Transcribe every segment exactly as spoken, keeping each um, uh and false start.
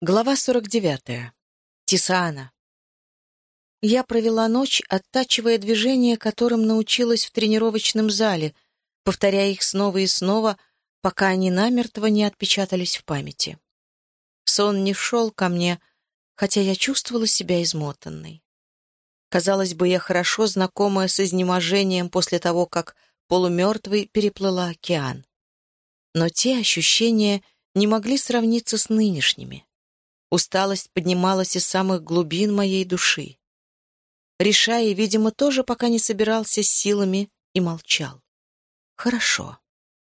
Глава сорок девятая. Тисаана. Я провела ночь, оттачивая движения, которым научилась в тренировочном зале, повторяя их снова и снова, пока они намертво не отпечатались в памяти. Сон не шел ко мне, хотя я чувствовала себя измотанной. Казалось бы, я хорошо знакомая с изнеможением после того, как полумертвый переплыла океан. Но те ощущения не могли сравниться с нынешними. Усталость поднималась из самых глубин моей души. Решая, видимо, тоже пока не собирался с силами и молчал. Хорошо.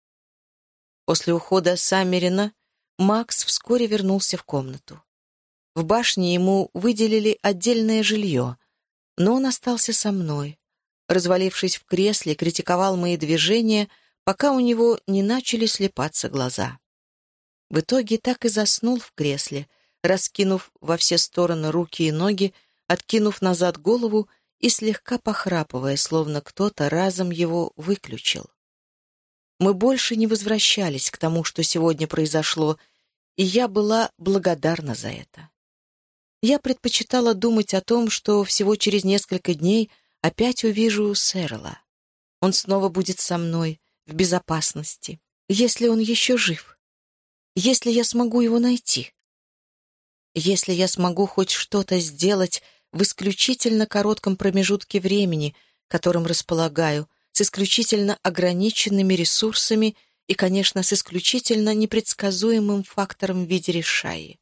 После ухода Саммерина Макс вскоре вернулся в комнату. В башне ему выделили отдельное жилье, но он остался со мной. Развалившись в кресле, критиковал мои движения, пока у него не начали слепаться глаза. В итоге так и заснул в кресле, раскинув во все стороны руки и ноги, откинув назад голову и слегка похрапывая, словно кто-то разом его выключил. Мы больше не возвращались к тому, что сегодня произошло, и я была благодарна за это. Я предпочитала думать о том, что всего через несколько дней опять увижу Сэрла. Он снова будет со мной, в безопасности, если он еще жив, если я смогу его найти. Если я смогу хоть что-то сделать в исключительно коротком промежутке времени, которым располагаю, с исключительно ограниченными ресурсами и, конечно, с исключительно непредсказуемым фактором в виде решаи.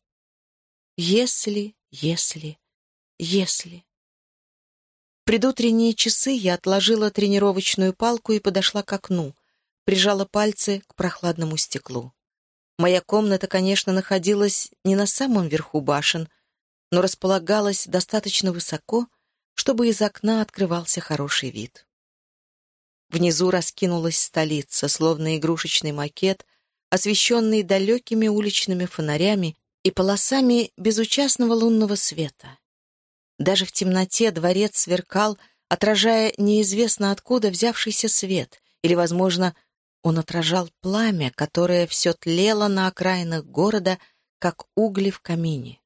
Если, если, если. В предутренние часы я отложила тренировочную палку и подошла к окну, прижала пальцы к прохладному стеклу. Моя комната, конечно, находилась не на самом верху башен, но располагалась достаточно высоко, чтобы из окна открывался хороший вид. Внизу раскинулась столица, словно игрушечный макет, освещенный далекими уличными фонарями и полосами безучастного лунного света. Даже в темноте дворец сверкал, отражая неизвестно откуда взявшийся свет, или, возможно, он отражал пламя, которое все тлело на окраинах города, как угли в камине.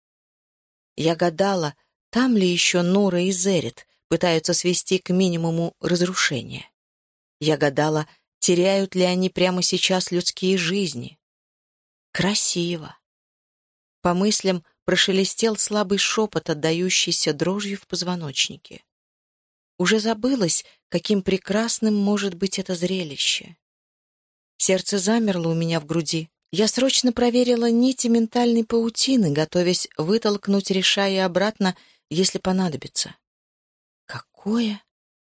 Я гадала, там ли еще Нура и Зерит пытаются свести к минимуму разрушения. Я гадала, теряют ли они прямо сейчас людские жизни. Красиво. По мыслям прошелестел слабый шепот, отдающийся дрожью в позвоночнике. Уже забылось, каким прекрасным может быть это зрелище. Сердце замерло у меня в груди. Я срочно проверила нити ментальной паутины, готовясь вытолкнуть Решая обратно, если понадобится. Какое?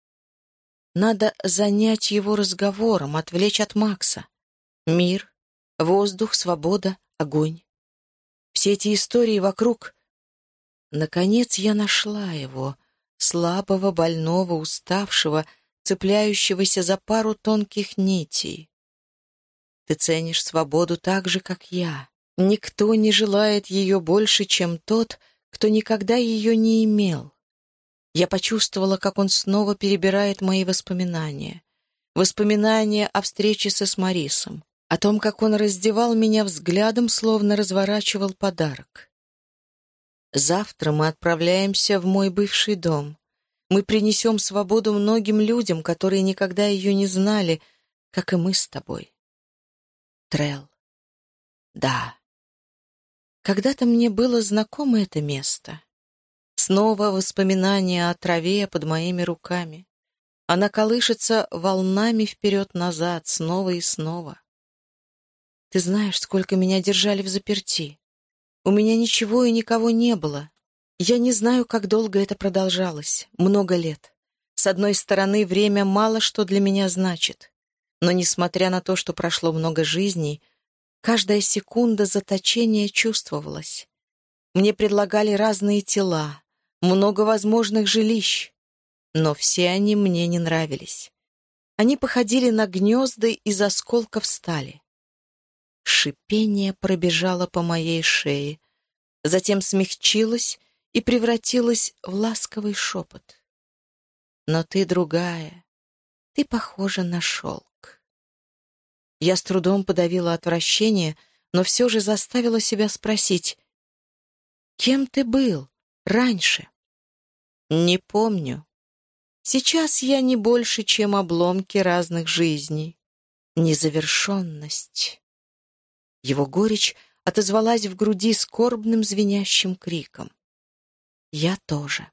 Надо занять его разговором, отвлечь от Макса. Мир, воздух, свобода, огонь. Все эти истории вокруг. Наконец я нашла его, слабого, больного, уставшего, цепляющегося за пару тонких нитей. Ты ценишь свободу так же, как я. Никто не желает ее больше, чем тот, кто никогда ее не имел. Я почувствовала, как он снова перебирает мои воспоминания. Воспоминания о встрече со Эсмарисом, о том, как он раздевал меня взглядом, словно разворачивал подарок. Завтра мы отправляемся в мой бывший дом. Мы принесем свободу многим людям, которые никогда ее не знали, как и мы с тобой. Трелл. Да. Когда-то мне было знакомо это место. Снова воспоминания о траве под моими руками. Она колышется волнами вперед-назад, снова и снова. Ты знаешь, сколько меня держали взаперти. У меня ничего и никого не было. Я не знаю, как долго это продолжалось. Много лет. С одной стороны, время мало что для меня значит. Но, несмотря на то, что прошло много жизней, каждая секунда заточения чувствовалась. Мне предлагали разные тела, много возможных жилищ, но все они мне не нравились. Они походили на гнезда из осколков стали. Шипение пробежало по моей шее, затем смягчилось и превратилось в ласковый шепот. Но ты другая, ты похожа на шелк. Я с трудом подавила отвращение, но все же заставила себя спросить, Кем ты был раньше? Не помню. Сейчас я не больше, чем обломки разных жизней. Незавершенность. Его горечь отозвалась в груди скорбным звенящим криком. Я тоже.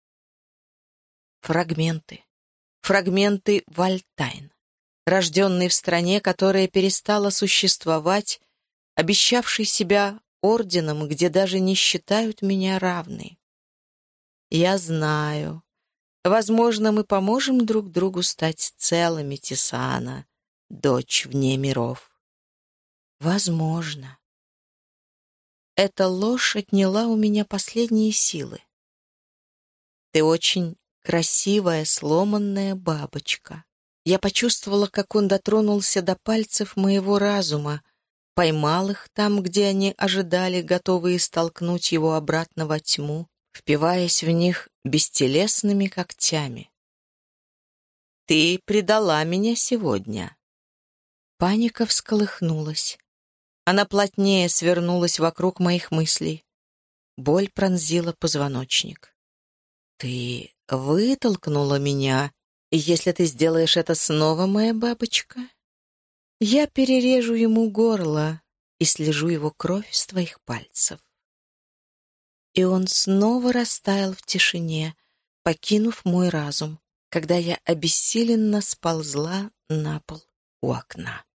Фрагменты. Фрагменты Вальтайн, рожденный в стране, которая перестала существовать, обещавший себя орденом, где даже не считают меня равной. Я знаю. Возможно, мы поможем друг другу стать целыми, Тисана, дочь вне миров. Возможно. Эта ложь отняла у меня последние силы. Ты очень красивая, сломанная бабочка. Я почувствовала, как он дотронулся до пальцев моего разума, поймал их там, где они ожидали, готовые столкнуть его обратно во тьму, впиваясь в них бестелесными когтями. «Ты предала меня сегодня». Паника всколыхнулась. Она плотнее свернулась вокруг моих мыслей. Боль пронзила позвоночник. «Ты вытолкнула меня, и если ты сделаешь это снова, моя бабочка, я перережу ему горло и слежу его кровь с твоих пальцев». И он снова растаял в тишине, покинув мой разум, когда я обессиленно сползла на пол у окна.